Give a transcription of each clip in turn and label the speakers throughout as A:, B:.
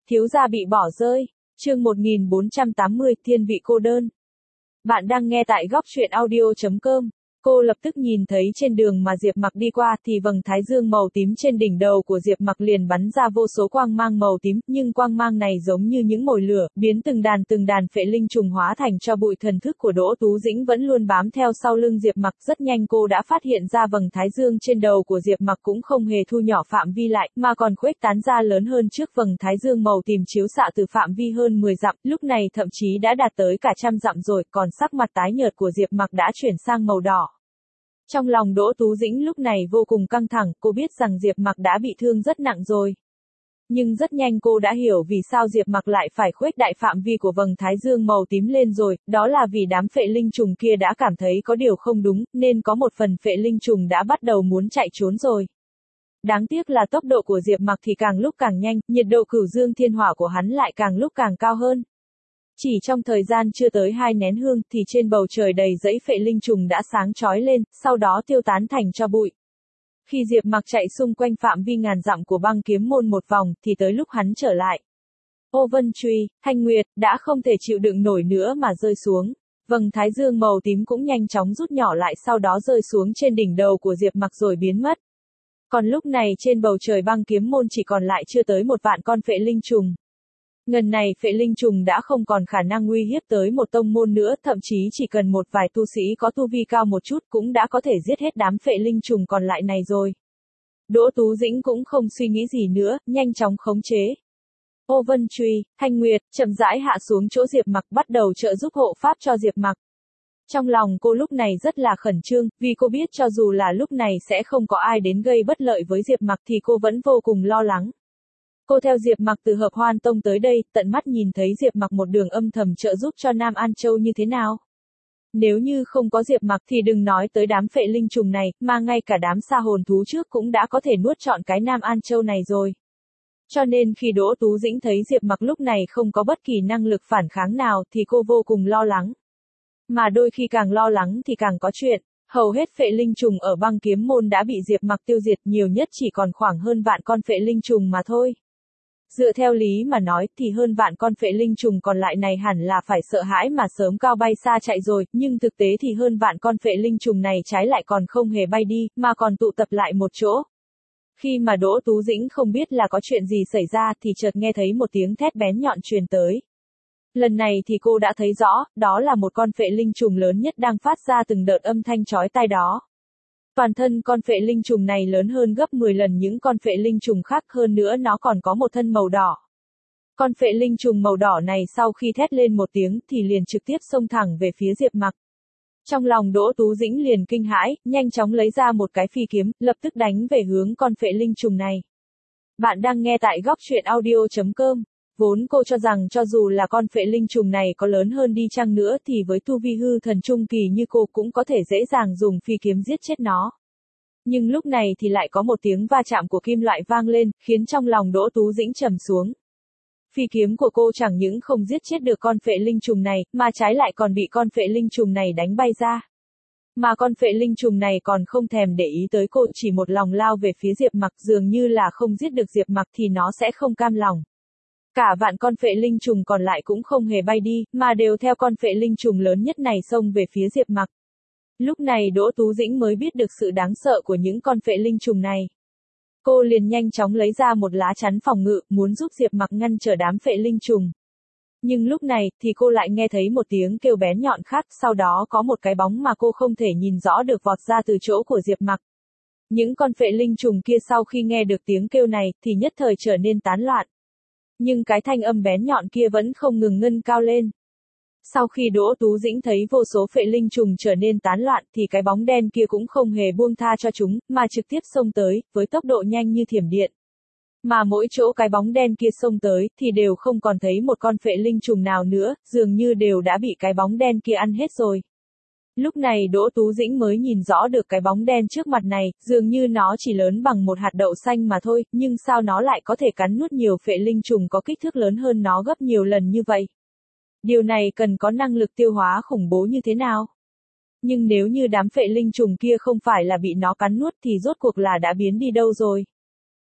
A: Thiếu gia bị bỏ rơi. Chương 1480, thiên vị cô đơn. Bạn đang nghe tại góc truyện audio.com. Cô lập tức nhìn thấy trên đường mà Diệp Mặc đi qua thì vầng thái dương màu tím trên đỉnh đầu của Diệp Mặc liền bắn ra vô số quang mang màu tím, nhưng quang mang này giống như những mồi lửa, biến từng đàn phệ linh trùng hóa thành cho bụi. Thần thức của Đỗ Tú Dĩnh vẫn luôn bám theo sau lưng Diệp Mặc, rất nhanh cô đã phát hiện ra vầng thái dương trên đầu của Diệp Mặc cũng không hề thu nhỏ phạm vi lại, mà còn khuếch tán ra lớn hơn trước vầng thái dương màu tím chiếu xạ từ phạm vi hơn 10 dặm, lúc này thậm chí đã đạt tới cả trăm dặm rồi, còn sắc mặt tái nhợt của Diệp Mặc đã chuyển sang màu đỏ. Trong lòng Đỗ Tú Dĩnh lúc này vô cùng căng thẳng, cô biết rằng Diệp Mặc đã bị thương rất nặng rồi. Nhưng rất nhanh cô đã hiểu vì sao Diệp Mặc lại phải khuếch đại phạm vi của vầng thái dương màu tím lên rồi, đó là vì đám phệ linh trùng kia đã cảm thấy có điều không đúng, nên có một phần phệ linh trùng đã bắt đầu muốn chạy trốn rồi. Đáng tiếc là tốc độ của Diệp Mặc thì càng lúc càng nhanh, nhiệt độ cửu dương thiên hỏa của hắn lại càng lúc càng cao hơn. Chỉ trong thời gian chưa tới 2 nén hương thì trên bầu trời đầy dẫy phệ linh trùng đã sáng chói lên, sau đó tiêu tán thành tro bụi. Khi Diệp Mặc chạy xung quanh phạm vi ngàn dặm của băng kiếm môn một vòng thì tới lúc hắn trở lại. Ô Vân Truy, Thanh Nguyệt, đã không thể chịu đựng nổi nữa mà rơi xuống. Vầng thái dương màu tím cũng nhanh chóng rút nhỏ lại, sau đó rơi xuống trên đỉnh đầu của Diệp Mặc rồi biến mất. Còn lúc này trên bầu trời băng kiếm môn chỉ còn lại chưa tới 1 vạn con phệ linh trùng. Ngần này phệ linh trùng đã không còn khả năng uy hiếp tới một tông môn nữa, thậm chí chỉ cần một vài tu sĩ có tu vi cao một chút cũng đã có thể giết hết đám phệ linh trùng còn lại này rồi. Đỗ Tú Dĩnh cũng không suy nghĩ gì nữa, nhanh chóng khống chế. Ô Vân Truy, Thanh Nguyệt, chậm rãi hạ xuống chỗ Diệp Mặc, bắt đầu trợ giúp hộ pháp cho Diệp Mặc. Trong lòng cô lúc này rất là khẩn trương, vì cô biết cho dù là lúc này sẽ không có ai đến gây bất lợi với Diệp Mặc thì cô vẫn vô cùng lo lắng. Cô theo Diệp Mặc từ Hợp Hoan Tông tới đây, tận mắt nhìn thấy Diệp Mặc một đường âm thầm trợ giúp cho Nam An Châu như thế nào. Nếu như không có Diệp Mặc thì đừng nói tới đám phệ linh trùng này, mà ngay cả đám sa hồn thú trước cũng đã có thể nuốt trọn cái Nam An Châu này rồi. Cho nên khi Đỗ Tú Dĩnh thấy Diệp Mặc lúc này không có bất kỳ năng lực phản kháng nào thì cô vô cùng lo lắng. Mà đôi khi càng lo lắng thì càng có chuyện. Hầu hết phệ linh trùng ở băng kiếm môn đã bị Diệp Mặc tiêu diệt, nhiều nhất chỉ còn khoảng hơn vạn con phệ linh trùng mà thôi. Dựa theo lý mà nói thì hơn vạn con phệ linh trùng còn lại này hẳn là phải sợ hãi mà sớm cao bay xa chạy rồi, nhưng thực tế thì hơn vạn con phệ linh trùng này trái lại còn không hề bay đi, mà còn tụ tập lại một chỗ. Khi mà Đỗ Tú Dĩnh không biết là có chuyện gì xảy ra thì chợt nghe thấy một tiếng thét bén nhọn truyền tới. Lần này thì cô đã thấy rõ, đó là một con phệ linh trùng lớn nhất đang phát ra từng đợt âm thanh chói tai đó. Toàn thân con phệ linh trùng này lớn hơn gấp 10 lần những con phệ linh trùng khác, hơn nữa nó còn có một thân màu đỏ. Con phệ linh trùng màu đỏ này sau khi thét lên một tiếng thì liền trực tiếp xông thẳng về phía Diệp Mặc. Trong lòng Đỗ Tú Dĩnh liền kinh hãi, nhanh chóng lấy ra một cái phi kiếm, lập tức đánh về hướng con phệ linh trùng này. Bạn đang nghe tại góc truyện audio.com. Vốn cô cho rằng cho dù là con phệ linh trùng này có lớn hơn đi chăng nữa thì với tu vi hư thần trung kỳ như cô cũng có thể dễ dàng dùng phi kiếm giết chết nó. Nhưng lúc này thì lại có một tiếng va chạm của kim loại vang lên, khiến trong lòng Đỗ Tú Dĩnh trầm xuống. Phi kiếm của cô chẳng những không giết chết được con phệ linh trùng này, mà trái lại còn bị con phệ linh trùng này đánh bay ra. Mà con phệ linh trùng này còn không thèm để ý tới cô, chỉ một lòng lao về phía Diệp Mặc, dường như là không giết được Diệp Mặc thì nó sẽ không cam lòng. Cả vạn con phệ linh trùng còn lại cũng không hề bay đi, mà đều theo con phệ linh trùng lớn nhất này xông về phía Diệp Mặc. Lúc này Đỗ Tú Dĩnh mới biết được sự đáng sợ của những con phệ linh trùng này. Cô liền nhanh chóng lấy ra một lá chắn phòng ngự, muốn giúp Diệp Mặc ngăn trở đám phệ linh trùng. Nhưng lúc này thì cô lại nghe thấy một tiếng kêu bén nhọn khác, sau đó có một cái bóng mà cô không thể nhìn rõ được vọt ra từ chỗ của Diệp Mặc. Những con phệ linh trùng kia sau khi nghe được tiếng kêu này thì nhất thời trở nên tán loạn. Nhưng cái thanh âm bén nhọn kia vẫn không ngừng ngân cao lên. Sau khi Đỗ Tú Dĩnh thấy vô số phệ linh trùng trở nên tán loạn thì cái bóng đen kia cũng không hề buông tha cho chúng, mà trực tiếp xông tới, với tốc độ nhanh như thiểm điện. Mà mỗi chỗ cái bóng đen kia xông tới thì đều không còn thấy một con phệ linh trùng nào nữa, dường như đều đã bị cái bóng đen kia ăn hết rồi. Lúc này Đỗ Tú Dĩnh mới nhìn rõ được cái bóng đen trước mặt này, dường như nó chỉ lớn bằng một hạt đậu xanh mà thôi, nhưng sao nó lại có thể cắn nuốt nhiều phệ linh trùng có kích thước lớn hơn nó gấp nhiều lần như vậy? Điều này cần có năng lực tiêu hóa khủng bố như thế nào? Nhưng nếu như đám phệ linh trùng kia không phải là bị nó cắn nuốt thì rốt cuộc là đã biến đi đâu rồi?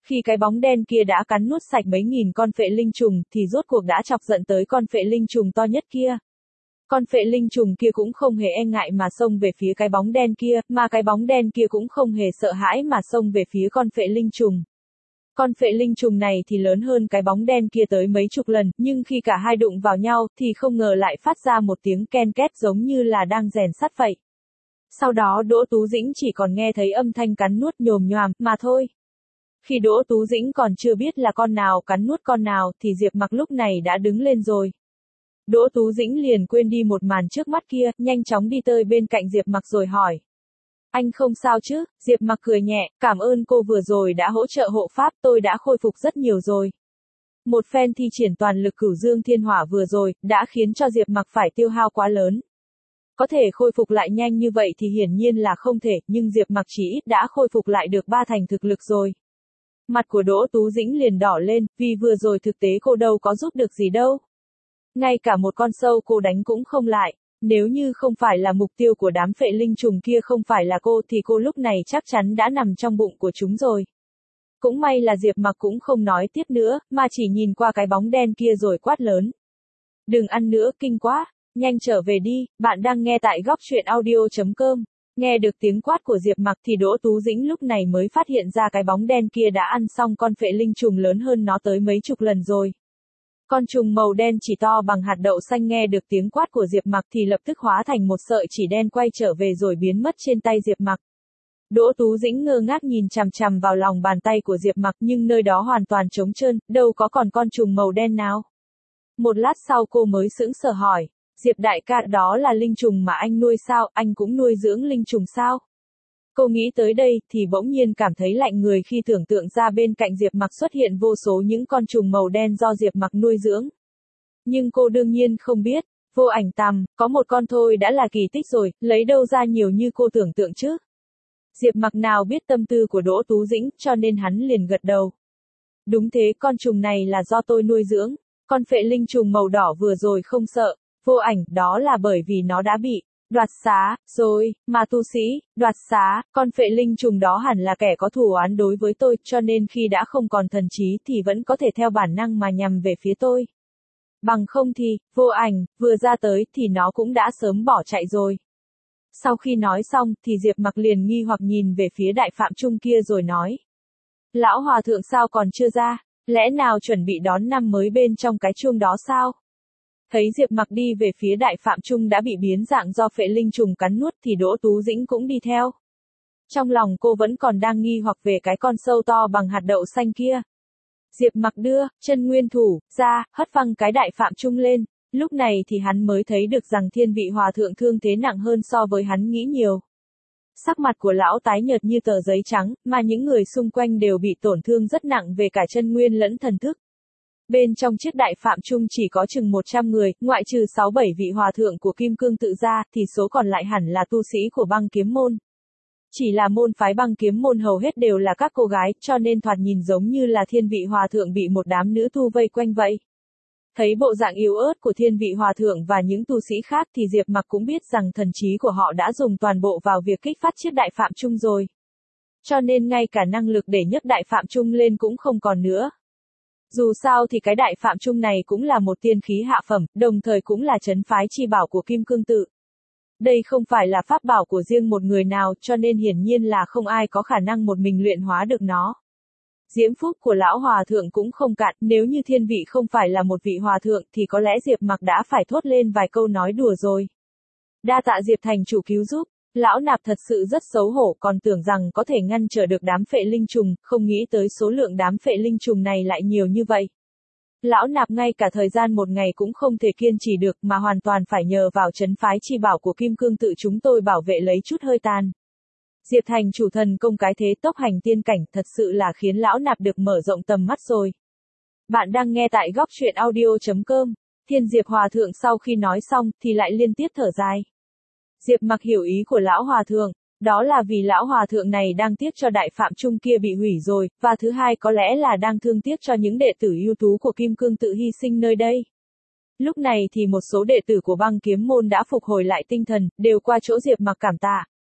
A: Khi cái bóng đen kia đã cắn nuốt sạch mấy nghìn con phệ linh trùng thì rốt cuộc đã chọc giận tới con phệ linh trùng to nhất kia. Con phệ linh trùng kia cũng không hề e ngại mà xông về phía cái bóng đen kia, mà cái bóng đen kia cũng không hề sợ hãi mà xông về phía con phệ linh trùng. Con phệ linh trùng này thì lớn hơn cái bóng đen kia tới mấy chục lần, nhưng khi cả hai đụng vào nhau thì không ngờ lại phát ra một tiếng ken két giống như là đang rèn sắt vậy. Sau đó Đỗ Tú Dĩnh chỉ còn nghe thấy âm thanh cắn nuốt nhồm nhoàm mà thôi. Khi Đỗ Tú Dĩnh còn chưa biết là con nào cắn nuốt con nào thì Diệp Mặc lúc này đã đứng lên rồi. Đỗ Tú Dĩnh liền quên đi một màn trước mắt kia, nhanh chóng đi tới bên cạnh Diệp Mặc rồi hỏi. Anh không sao chứ? Diệp Mặc cười nhẹ, cảm ơn cô vừa rồi đã hỗ trợ hộ pháp, tôi đã khôi phục rất nhiều rồi. Một phen thi triển toàn lực Cửu Dương Thiên Hỏa vừa rồi, đã khiến cho Diệp Mặc phải tiêu hao quá lớn. Có thể khôi phục lại nhanh như vậy thì hiển nhiên là không thể, nhưng Diệp Mặc chỉ ít đã khôi phục lại được 3/10 thực lực rồi. Mặt của Đỗ Tú Dĩnh liền đỏ lên, vì vừa rồi thực tế cô đâu có giúp được gì đâu. Ngay cả một con sâu cô đánh cũng không lại. Nếu như không phải là mục tiêu của đám phệ linh trùng kia không phải là cô thì cô lúc này chắc chắn đã nằm trong bụng của chúng rồi. Cũng may là Diệp Mặc cũng không nói tiếp nữa, mà chỉ nhìn qua cái bóng đen kia rồi quát lớn. Đừng ăn nữa, kinh quá, nhanh trở về đi, bạn đang nghe tại góc truyện audio.com. Nghe được tiếng quát của Diệp Mặc thì Đỗ Tú Dĩnh lúc này mới phát hiện ra cái bóng đen kia đã ăn xong con phệ linh trùng lớn hơn nó tới mấy chục lần rồi. Con trùng màu đen chỉ to bằng hạt đậu xanh nghe được tiếng quát của Diệp Mặc thì lập tức hóa thành một sợi chỉ đen quay trở về rồi biến mất trên tay Diệp Mặc. Đỗ Tú Dĩnh ngơ ngác nhìn chằm chằm vào lòng bàn tay của Diệp Mặc nhưng nơi đó hoàn toàn trống trơn, đâu có còn con trùng màu đen nào. Một lát sau cô mới sững sờ hỏi, Diệp đại ca, đó là linh trùng mà anh nuôi sao, anh cũng nuôi dưỡng linh trùng sao? Cô nghĩ tới đây thì bỗng nhiên cảm thấy lạnh người khi tưởng tượng ra bên cạnh Diệp Mặc xuất hiện vô số những con trùng màu đen do Diệp Mặc nuôi dưỡng. Nhưng cô đương nhiên không biết, Vô Ảnh Tằm, có một con thôi đã là kỳ tích rồi, lấy đâu ra nhiều như cô tưởng tượng chứ. Diệp Mặc nào biết tâm tư của Đỗ Tú Dĩnh, cho nên hắn liền gật đầu. Đúng thế, con trùng này là do tôi nuôi dưỡng, con phệ linh trùng màu đỏ vừa rồi không sợ, Vô Ảnh, đó là bởi vì nó đã bị đoạt xá, rồi, mà tu sĩ, đoạt xá, con phệ linh trùng đó hẳn là kẻ có thù oán đối với tôi, cho nên khi đã không còn thần trí thì vẫn có thể theo bản năng mà nhằm về phía tôi. Bằng không thì, Vô Ảnh, vừa ra tới thì nó cũng đã sớm bỏ chạy rồi. Sau khi nói xong thì Diệp Mặc liền nghi hoặc nhìn về phía Đại Phạm Trung kia rồi nói. Lão Hòa Thượng sao còn chưa ra, lẽ nào chuẩn bị đón năm mới bên trong cái chuông đó sao? Thấy Diệp Mặc đi về phía Đại Phạm Trung đã bị biến dạng do phệ linh trùng cắn nuốt thì Đỗ Tú Dĩnh cũng đi theo. Trong lòng cô vẫn còn đang nghi hoặc về cái con sâu to bằng hạt đậu xanh kia. Diệp Mặc đưa chân nguyên thủ ra, hất văng cái Đại Phạm Trung lên, lúc này thì hắn mới thấy được rằng Thiên Vị Hòa Thượng thương thế nặng hơn so với hắn nghĩ nhiều. Sắc mặt của lão tái nhợt như tờ giấy trắng, mà những người xung quanh đều bị tổn thương rất nặng về cả chân nguyên lẫn thần thức. Bên trong chiếc Đại Phạm Trung chỉ có chừng 100 người, ngoại trừ 6-7 vị hòa thượng của Kim Cương tự ra, thì số còn lại hẳn là tu sĩ của Băng Kiếm môn. Chỉ là môn phái Băng Kiếm môn hầu hết đều là các cô gái, cho nên thoạt nhìn giống như là Thiên Vị Hòa Thượng bị một đám nữ tu vây quanh vậy. Thấy bộ dạng yếu ớt của Thiên Vị Hòa Thượng và những tu sĩ khác thì Diệp Mặc cũng biết rằng thần trí của họ đã dùng toàn bộ vào việc kích phát chiếc Đại Phạm Trung rồi. Cho nên ngay cả năng lực để nhấc Đại Phạm Trung lên cũng không còn nữa. Dù sao thì cái Đại Phạm Trung này cũng là một tiên khí hạ phẩm, đồng thời cũng là trấn phái chi bảo của Kim Cương tự. Đây không phải là pháp bảo của riêng một người nào, cho nên hiển nhiên là không ai có khả năng một mình luyện hóa được nó. Diễm phúc của lão hòa thượng cũng không cạn, nếu như Thiên Vị không phải là một vị hòa thượng thì có lẽ Diệp Mặc đã phải thốt lên vài câu nói đùa rồi. Đa tạ Diệp thành chủ cứu giúp, lão nạp thật sự rất xấu hổ, còn tưởng rằng có thể ngăn trở được đám phệ linh trùng, không nghĩ tới số lượng đám phệ linh trùng này lại nhiều như vậy. Lão nạp ngay cả thời gian một ngày cũng không thể kiên trì được mà hoàn toàn phải nhờ vào trấn phái chi bảo của Kim Cương tự chúng tôi bảo vệ lấy chút hơi tàn. Diệp thành chủ thần công cái thế tốc hành tiên cảnh thật sự là khiến lão nạp được mở rộng tầm mắt rồi. Bạn đang nghe tại góc truyện audio.com. Thiên Diệp Hòa Thượng sau khi nói xong thì lại liên tiếp thở dài. Diệp Mặc hiểu ý của lão Hòa Thượng, đó là vì lão Hòa Thượng này đang tiếc cho Đại Phạm Trung kia bị hủy rồi, và thứ hai có lẽ là đang thương tiếc cho những đệ tử ưu tú của Kim Cương tự hy sinh nơi đây. Lúc này thì một số đệ tử của Băng Kiếm môn đã phục hồi lại tinh thần, đều qua chỗ Diệp Mặc cảm tạ.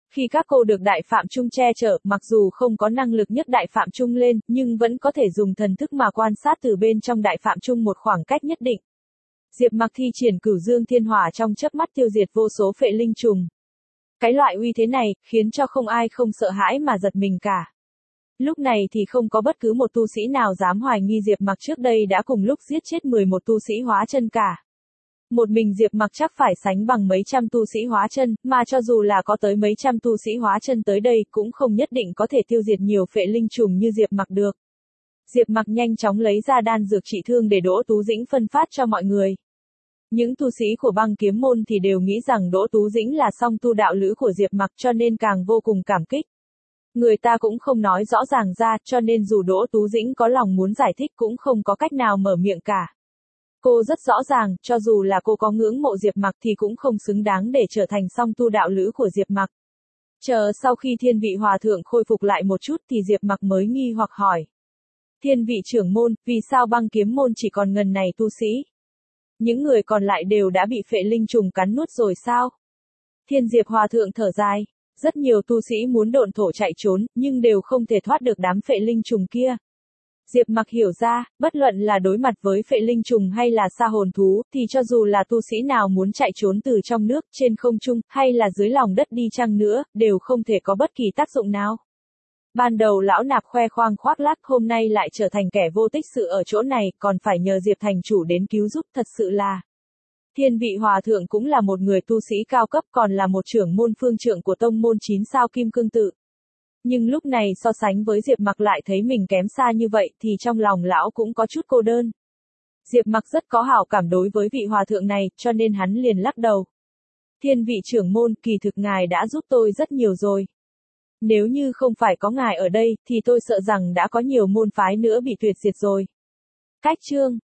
A: Khi các cô được Đại Phạm Chung che chở, mặc dù không có năng lực nhấc Đại Phạm Chung lên, nhưng vẫn có thể dùng thần thức mà quan sát từ bên trong Đại Phạm Chung một khoảng cách nhất định. Diệp Mặc thi triển Cửu Dương Thiên Hỏa trong chớp mắt tiêu diệt vô số phệ linh trùng. Cái loại uy thế này, khiến cho không ai không sợ hãi mà giật mình cả. Lúc này thì không có bất cứ một tu sĩ nào dám hoài nghi Diệp Mặc trước đây đã cùng lúc giết chết 11 tu sĩ hóa chân cả. Một mình Diệp Mặc chắc phải sánh bằng mấy trăm tu sĩ hóa chân, mà cho dù là có tới mấy trăm tu sĩ hóa chân tới đây cũng không nhất định có thể tiêu diệt nhiều phệ linh trùng như Diệp Mặc được. Diệp Mặc nhanh chóng lấy ra đan dược trị thương để Đỗ Tú Dĩnh phân phát cho mọi người. Những tu sĩ của Băng Kiếm môn thì đều nghĩ rằng Đỗ Tú Dĩnh là song tu đạo lữ của Diệp Mặc cho nên càng vô cùng cảm kích. Người ta cũng không nói rõ ràng ra cho nên dù Đỗ Tú Dĩnh có lòng muốn giải thích cũng không có cách nào mở miệng cả. Cô rất rõ ràng, cho dù là cô có ngưỡng mộ Diệp Mặc thì cũng không xứng đáng để trở thành song tu đạo lữ của Diệp Mặc. Chờ sau khi Thiên Vị Hòa Thượng khôi phục lại một chút thì Diệp Mặc mới nghi hoặc hỏi. Thiên Vị trưởng môn, vì sao Băng Kiếm môn chỉ còn ngần này tu sĩ? Những người còn lại đều đã bị phệ linh trùng cắn nuốt rồi sao? Thiên Diệp Hòa Thượng thở dài. Rất nhiều tu sĩ muốn độn thổ chạy trốn, nhưng đều không thể thoát được đám phệ linh trùng kia. Diệp Mặc hiểu ra, bất luận là đối mặt với phệ linh trùng hay là sa hồn thú, thì cho dù là tu sĩ nào muốn chạy trốn từ trong nước, trên không trung, hay là dưới lòng đất đi chăng nữa, đều không thể có bất kỳ tác dụng nào. Ban đầu lão nạp khoe khoang khoác lác, hôm nay lại trở thành kẻ vô tích sự ở chỗ này, còn phải nhờ Diệp thành chủ đến cứu giúp, thật sự là. Thiên Vị Hòa Thượng cũng là một người tu sĩ cao cấp, còn là một trưởng môn phương trượng của tông môn 9 sao Kim Cương Tự. Nhưng lúc này so sánh với Diệp Mặc lại thấy mình kém xa như vậy thì trong lòng lão cũng có chút cô đơn. Diệp Mặc rất có hảo cảm đối với vị hòa thượng này, cho nên hắn liền lắc đầu. Thiên Vị trưởng môn, kỳ thực ngài đã giúp tôi rất nhiều rồi. Nếu như không phải có ngài ở đây, thì tôi sợ rằng đã có nhiều môn phái nữa bị tuyệt diệt rồi. Cách chương